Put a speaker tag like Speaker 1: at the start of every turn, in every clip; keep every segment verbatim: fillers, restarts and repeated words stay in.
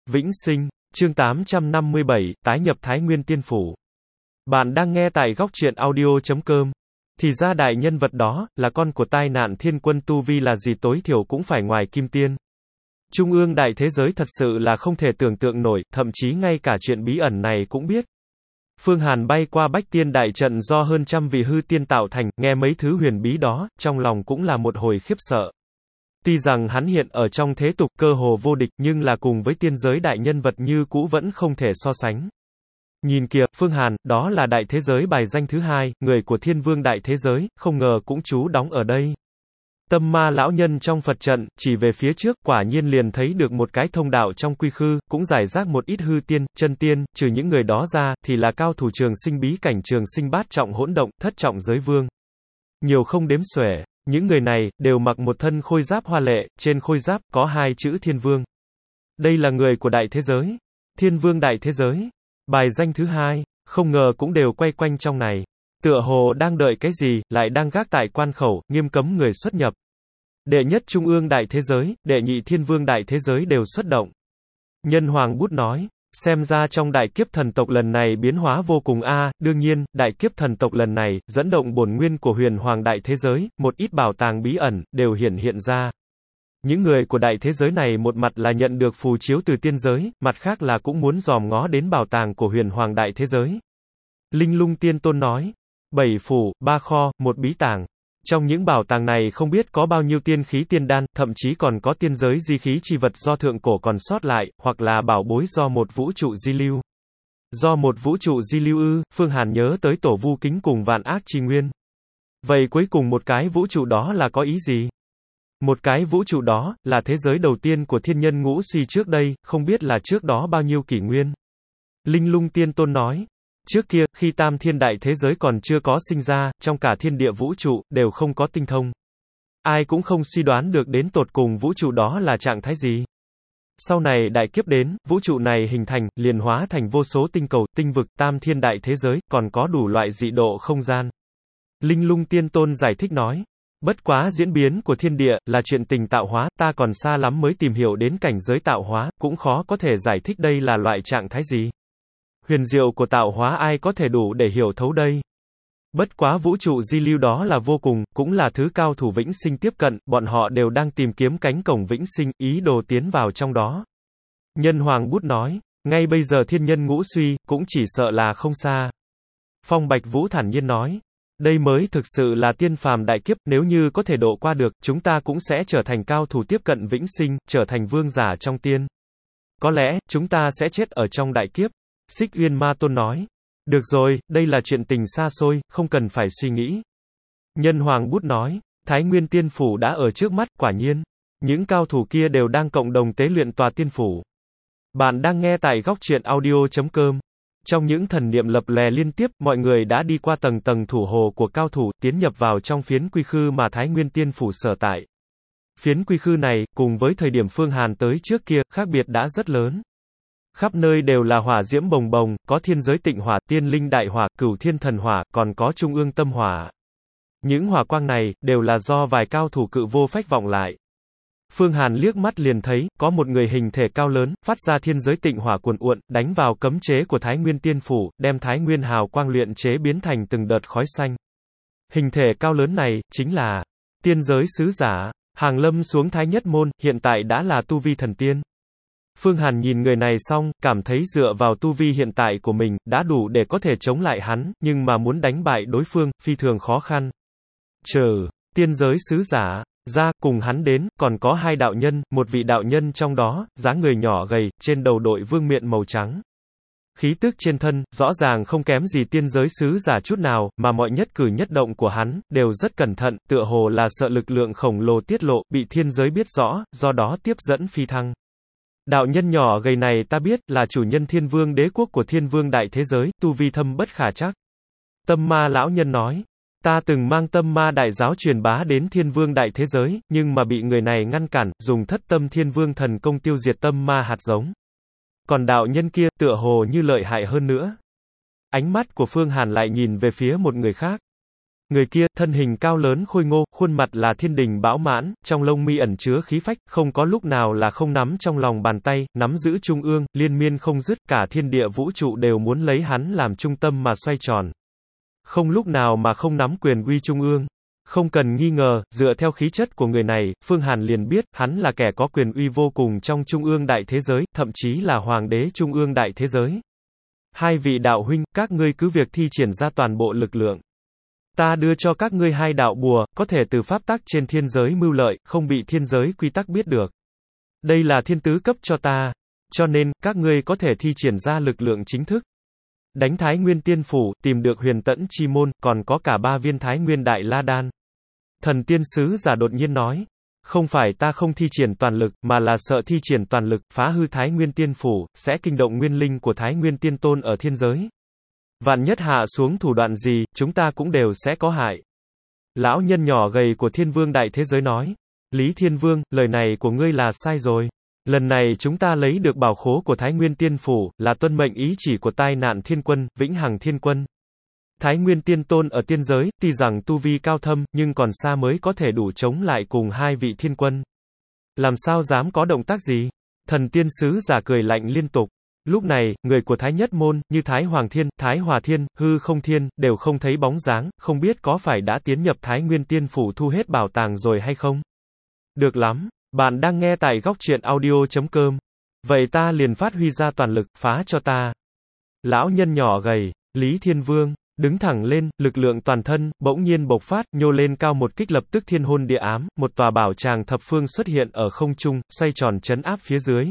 Speaker 1: Vĩnh sinh, chương tám trăm năm mươi bảy, tái nhập Thái Nguyên Tiên Phủ. Bạn đang nghe tại góc truyện audio chấm com. Thì ra đại nhân vật đó, là con của tai nạn thiên quân, tu vi là gì tối thiểu cũng phải ngoài kim tiên. Trung ương đại thế giới thật sự là không thể tưởng tượng nổi, thậm chí ngay cả chuyện bí ẩn này cũng biết. Phương Hàn bay qua Bách Tiên đại trận do hơn trăm vị hư tiên tạo thành, nghe mấy thứ huyền bí đó, trong lòng cũng là một hồi khiếp sợ. Tuy rằng hắn hiện ở trong thế tục cơ hồ vô địch, nhưng là cùng với tiên giới đại nhân vật như cũ vẫn không thể so sánh. Nhìn kìa, Phương Hàn, đó là đại thế giới bài danh thứ hai, người của thiên vương đại thế giới, không ngờ cũng trú đóng ở đây. Tâm ma lão nhân trong Phật trận, chỉ về phía trước, quả nhiên liền thấy được một cái thông đạo trong quy khư, cũng giải rác một ít hư tiên, chân tiên, trừ những người đó ra, thì là cao thủ trường sinh bí cảnh, trường sinh bát trọng hỗn động, thất trọng giới vương. Nhiều không đếm xuể. Những người này, đều mặc một thân khôi giáp hoa lệ, trên khôi giáp, có hai chữ thiên vương. Đây là người của đại thế giới. Thiên vương đại thế giới. Bài danh thứ hai, không ngờ cũng đều quay quanh trong này. Tựa hồ đang đợi cái gì, lại đang gác tại quan khẩu, nghiêm cấm người xuất nhập. Đệ nhất trung ương đại thế giới, đệ nhị thiên vương đại thế giới đều xuất động. Nhân Hoàng Bút nói. Xem ra trong đại kiếp thần tộc lần này biến hóa vô cùng a, à, đương nhiên, đại kiếp thần tộc lần này, dẫn động bổn nguyên của huyền hoàng đại thế giới, một ít bảo tàng bí ẩn, đều hiển hiện ra. Những người của đại thế giới này một mặt là nhận được phù chiếu từ tiên giới, mặt khác là cũng muốn dòm ngó đến bảo tàng của huyền hoàng đại thế giới. Linh Lung Tiên Tôn nói, bảy phủ, ba kho, một bí tàng. Trong những bảo tàng này không biết có bao nhiêu tiên khí tiên đan, thậm chí còn có tiên giới di khí chi vật do thượng cổ còn sót lại, hoặc là bảo bối do một vũ trụ di lưu. Do một vũ trụ di lưu ư, Phương Hàn nhớ tới Tổ Vu Kính cùng Vạn Ác Chi Nguyên. Vậy cuối cùng một cái vũ trụ đó là có ý gì? Một cái vũ trụ đó, là thế giới đầu tiên của thiên nhân ngũ suy trước đây, không biết là trước đó bao nhiêu kỷ nguyên. Linh Lung Tiên Tôn nói. Trước kia, khi tam thiên đại thế giới còn chưa có sinh ra, trong cả thiên địa vũ trụ, đều không có tinh thông. Ai cũng không suy đoán được đến tột cùng vũ trụ đó là trạng thái gì. Sau này đại kiếp đến, vũ trụ này hình thành, liền hóa thành vô số tinh cầu, tinh vực, tam thiên đại thế giới, còn có đủ loại dị độ không gian. Linh Lung Tiên Tôn giải thích nói. Bất quá diễn biến của thiên địa, là chuyện tình tạo hóa, ta còn xa lắm mới tìm hiểu đến cảnh giới tạo hóa, cũng khó có thể giải thích đây là loại trạng thái gì. Huyền diệu của tạo hóa ai có thể đủ để hiểu thấu đây. Bất quá vũ trụ di lưu đó là vô cùng, cũng là thứ cao thủ vĩnh sinh tiếp cận, bọn họ đều đang tìm kiếm cánh cổng vĩnh sinh, ý đồ tiến vào trong đó. Nhân Hoàng Bút nói, ngay bây giờ thiên nhân ngũ suy, cũng chỉ sợ là không xa. Phong Bạch Vũ thản nhiên nói, đây mới thực sự là tiên phàm đại kiếp, nếu như có thể độ qua được, chúng ta cũng sẽ trở thành cao thủ tiếp cận vĩnh sinh, trở thành vương giả trong tiên. Có lẽ, chúng ta sẽ chết ở trong đại kiếp. Xích Uyên Ma Tôn nói. Được rồi, đây là chuyện tình xa xôi, không cần phải suy nghĩ. Nhân Hoàng Bút nói. Thái Nguyên Tiên Phủ đã ở trước mắt, quả nhiên. Những cao thủ kia đều đang cộng đồng tế luyện tòa tiên phủ. Bạn đang nghe tại góc truyện audio chấm com. Trong những thần niệm lập lè liên tiếp, mọi người đã đi qua tầng tầng thủ hồ của cao thủ, tiến nhập vào trong phiến quy khư mà Thái Nguyên Tiên Phủ sở tại. Phiến quy khư này, cùng với thời điểm Phương Hàn tới trước kia, khác biệt đã rất lớn. Khắp nơi đều là hỏa diễm bồng bồng, có thiên giới tịnh hỏa, tiên linh đại hỏa, cửu thiên thần hỏa, còn có trung ương tâm hỏa. Những hỏa quang này, đều là do vài cao thủ cự vô phách vọng lại. Phương Hàn liếc mắt liền thấy, có một người hình thể cao lớn, phát ra thiên giới tịnh hỏa cuồn cuộn, đánh vào cấm chế của Thái Nguyên Tiên Phủ, đem Thái Nguyên hào quang luyện chế biến thành từng đợt khói xanh. Hình thể cao lớn này, chính là tiên giới sứ giả, hàng lâm xuống Thái Nhất Môn, hiện tại đã là tu vi thần tiên. Phương Hàn nhìn người này xong, cảm thấy dựa vào tu vi hiện tại của mình, đã đủ để có thể chống lại hắn, nhưng mà muốn đánh bại đối phương, phi thường khó khăn. Chờ, tiên giới sứ giả, ra, cùng hắn đến, còn có hai đạo nhân, một vị đạo nhân trong đó, dáng người nhỏ gầy, trên đầu đội vương miện màu trắng. Khí tức trên thân, rõ ràng không kém gì tiên giới sứ giả chút nào, mà mọi nhất cử nhất động của hắn, đều rất cẩn thận, tựa hồ là sợ lực lượng khổng lồ tiết lộ, bị thiên giới biết rõ, do đó tiếp dẫn phi thăng. Đạo nhân nhỏ gầy này ta biết, là chủ nhân thiên vương đế quốc của thiên vương đại thế giới, tu vi thâm bất khả trắc. Tâm ma lão nhân nói, ta từng mang tâm ma đại giáo truyền bá đến thiên vương đại thế giới, nhưng mà bị người này ngăn cản, dùng thất tâm thiên vương thần công tiêu diệt tâm ma hạt giống. Còn đạo nhân kia, tựa hồ như lợi hại hơn nữa. Ánh mắt của Phương Hàn lại nhìn về phía một người khác. Người kia, thân hình cao lớn khôi ngô, khuôn mặt là thiên đình bão mãn, trong lông mi ẩn chứa khí phách, không có lúc nào là không nắm trong lòng bàn tay, nắm giữ trung ương, liên miên không dứt, cả thiên địa vũ trụ đều muốn lấy hắn làm trung tâm mà xoay tròn. Không lúc nào mà không nắm quyền uy trung ương. Không cần nghi ngờ, dựa theo khí chất của người này, Phương Hàn liền biết, hắn là kẻ có quyền uy vô cùng trong trung ương đại thế giới, thậm chí là hoàng đế trung ương đại thế giới. Hai vị đạo huynh, các ngươi cứ việc thi triển ra toàn bộ lực lượng. Ta đưa cho các ngươi hai đạo bùa, có thể từ pháp tắc trên thiên giới mưu lợi, không bị thiên giới quy tắc biết được. Đây là thiên tứ cấp cho ta. Cho nên, các ngươi có thể thi triển ra lực lượng chính thức. Đánh Thái Nguyên Tiên Phủ, tìm được huyền tẫn chi môn, còn có cả ba viên Thái Nguyên Đại La Đan. Thần tiên sứ giả đột nhiên nói. Không phải ta không thi triển toàn lực, mà là sợ thi triển toàn lực, phá hư Thái Nguyên Tiên Phủ, sẽ kinh động nguyên linh của Thái Nguyên Tiên Tôn ở thiên giới. Vạn nhất hạ xuống thủ đoạn gì, chúng ta cũng đều sẽ có hại. Lão nhân nhỏ gầy của Thiên Vương Đại Thế Giới nói. Lý Thiên Vương, lời này của ngươi là sai rồi. Lần này chúng ta lấy được bảo khố của Thái Nguyên Tiên Phủ, là tuân mệnh ý chỉ của Tai Nạn Thiên Quân, Vĩnh Hằng Thiên Quân. Thái Nguyên Tiên Tôn ở tiên giới, tuy rằng tu vi cao thâm, nhưng còn xa mới có thể đủ chống lại cùng hai vị thiên quân. Làm sao dám có động tác gì? Thần tiên sứ giả cười lạnh liên tục. Lúc này, người của Thái Nhất Môn, như Thái Hoàng Thiên, Thái Hòa Thiên, Hư Không Thiên, đều không thấy bóng dáng, không biết có phải đã tiến nhập Thái Nguyên Tiên Phủ thu hết bảo tàng rồi hay không? Được lắm, bạn đang nghe tại góc truyện audio chấm com. Vậy ta liền phát huy ra toàn lực, phá cho ta. Lão nhân nhỏ gầy, Lý Thiên Vương, đứng thẳng lên, lực lượng toàn thân, bỗng nhiên bộc phát, nhô lên cao một kích lập tức thiên hôn địa ám, một tòa bảo tràng thập phương xuất hiện ở không trung, xoay tròn chấn áp phía dưới.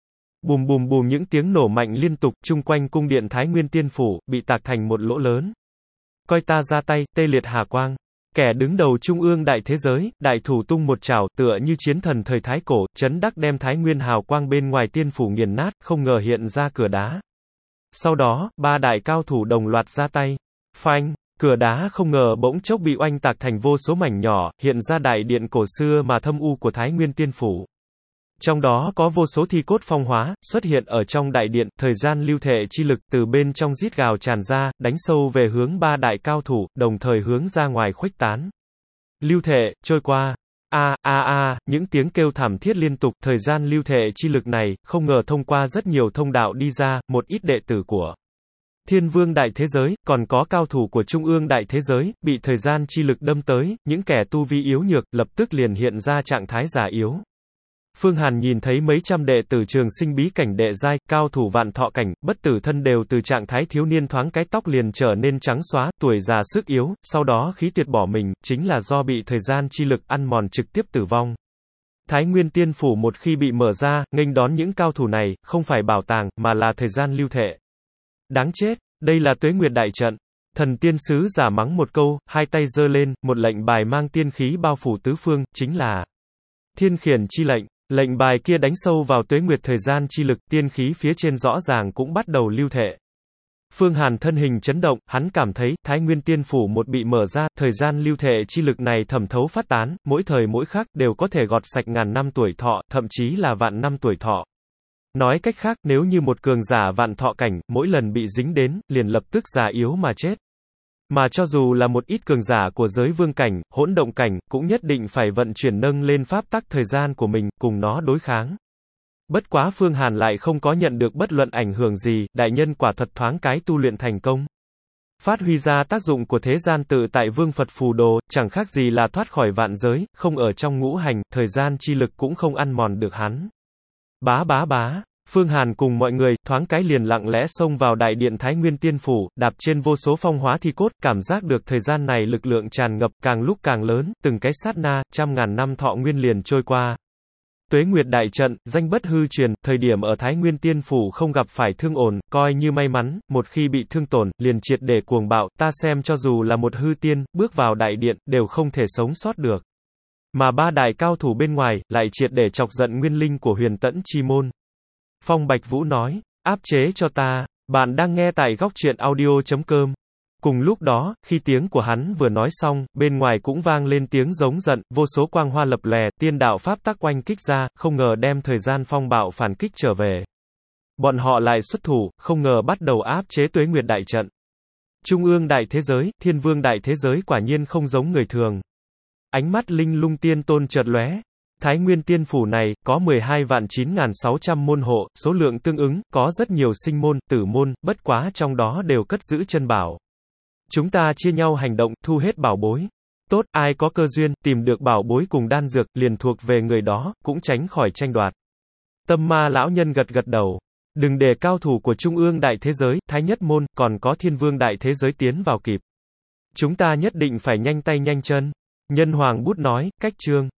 Speaker 1: Bùm bùm bùm những tiếng nổ mạnh liên tục, chung quanh cung điện Thái Nguyên Tiên Phủ, bị tạc thành một lỗ lớn. Coi ta ra tay, tê liệt hà quang. Kẻ đứng đầu trung ương đại thế giới, đại thủ tung một chảo, tựa như chiến thần thời Thái Cổ, chấn đắc đem Thái Nguyên hào quang bên ngoài tiên phủ nghiền nát, không ngờ hiện ra cửa đá. Sau đó, ba đại cao thủ đồng loạt ra tay. Phanh, cửa đá không ngờ bỗng chốc bị oanh tạc thành vô số mảnh nhỏ, hiện ra đại điện cổ xưa mà thâm u của Thái Nguyên Tiên Phủ. Trong đó có vô số thi cốt phong hóa, xuất hiện ở trong đại điện, thời gian lưu thể chi lực từ bên trong rít gào tràn ra, đánh sâu về hướng ba đại cao thủ, đồng thời hướng ra ngoài khuếch tán. Lưu thể, trôi qua. A, a a, những tiếng kêu thảm thiết liên tục, thời gian lưu thể chi lực này, không ngờ thông qua rất nhiều thông đạo đi ra, một ít đệ tử của Thiên Vương Đại Thế Giới, còn có cao thủ của Trung ương Đại Thế Giới, bị thời gian chi lực đâm tới, những kẻ tu vi yếu nhược, lập tức liền hiện ra trạng thái già yếu. Phương Hàn nhìn thấy mấy trăm đệ tử trường sinh bí cảnh đệ giai, cao thủ vạn thọ cảnh, bất tử thân đều từ trạng thái thiếu niên thoáng cái tóc liền trở nên trắng xóa, tuổi già sức yếu, sau đó khí tuyệt bỏ mình, chính là do bị thời gian chi lực ăn mòn trực tiếp tử vong. Thái Nguyên Tiên Phủ một khi bị mở ra, nghênh đón những cao thủ này, không phải bảo tàng, mà là thời gian lưu thể. Đáng chết, đây là Tuế Nguyệt Đại Trận. Thần tiên sứ giả mắng một câu, hai tay giơ lên, một lệnh bài mang tiên khí bao phủ tứ phương, chính là Thiên Khiển chi lệnh. Lệnh bài kia đánh sâu vào tuế nguyệt thời gian chi lực, tiên khí phía trên rõ ràng cũng bắt đầu lưu thể. Phương Hàn thân hình chấn động, hắn cảm thấy, Thái Nguyên Tiên Phủ một bị mở ra, thời gian lưu thể chi lực này thẩm thấu phát tán, mỗi thời mỗi khắc, đều có thể gọt sạch ngàn năm tuổi thọ, thậm chí là vạn năm tuổi thọ. Nói cách khác, nếu như một cường giả vạn thọ cảnh, mỗi lần bị dính đến, liền lập tức già yếu mà chết. Mà cho dù là một ít cường giả của giới vương cảnh, hỗn động cảnh, cũng nhất định phải vận chuyển nâng lên pháp tắc thời gian của mình, cùng nó đối kháng. Bất quá Phương Hàn lại không có nhận được bất luận ảnh hưởng gì, đại nhân quả thật thoáng cái tu luyện thành công. Phát huy ra tác dụng của thế gian tự tại vương Phật phù đồ, chẳng khác gì là thoát khỏi vạn giới, không ở trong ngũ hành, thời gian chi lực cũng không ăn mòn được hắn. Bá bá bá. Phương Hàn cùng mọi người, thoáng cái liền lặng lẽ xông vào đại điện Thái Nguyên Tiên Phủ, đạp trên vô số phong hóa thi cốt, cảm giác được thời gian này lực lượng tràn ngập, càng lúc càng lớn, từng cái sát na, trăm ngàn năm thọ nguyên liền trôi qua. Tuế Nguyệt Đại Trận, danh bất hư truyền, thời điểm ở Thái Nguyên Tiên Phủ không gặp phải thương ổn, coi như may mắn, một khi bị thương tổn, liền triệt để cuồng bạo, ta xem cho dù là một hư tiên, bước vào đại điện, đều không thể sống sót được. Mà ba đại cao thủ bên ngoài, lại triệt để chọc giận nguyên linh của huyền tẫn chi môn. Phong Bạch Vũ nói, áp chế cho ta, bạn đang nghe tại góc truyện audio chấm com. Cùng lúc đó, khi tiếng của hắn vừa nói xong, bên ngoài cũng vang lên tiếng giống giận, vô số quang hoa lập lòe, tiên đạo pháp tắc oanh kích ra, không ngờ đem thời gian phong bạo phản kích trở về. Bọn họ lại xuất thủ, không ngờ bắt đầu áp chế Tuế Nguyệt Đại Trận. Trung ương đại thế giới, thiên vương đại thế giới quả nhiên không giống người thường. Ánh mắt linh lung tiên tôn chợt lóe. Thái Nguyên Tiên Phủ này, có mười hai vạn chín nghìn sáu trăm môn hộ, số lượng tương ứng, có rất nhiều sinh môn, tử môn, bất quá trong đó đều cất giữ chân bảo. Chúng ta chia nhau hành động, thu hết bảo bối. Tốt, ai có cơ duyên, tìm được bảo bối cùng đan dược, liền thuộc về người đó, cũng tránh khỏi tranh đoạt. Tâm ma lão nhân gật gật đầu. Đừng để cao thủ của Trung ương đại thế giới, Thái Nhất Môn, còn có Thiên Vương đại thế giới tiến vào kịp. Chúng ta nhất định phải nhanh tay nhanh chân. Nhân Hoàng bút nói, cách chương.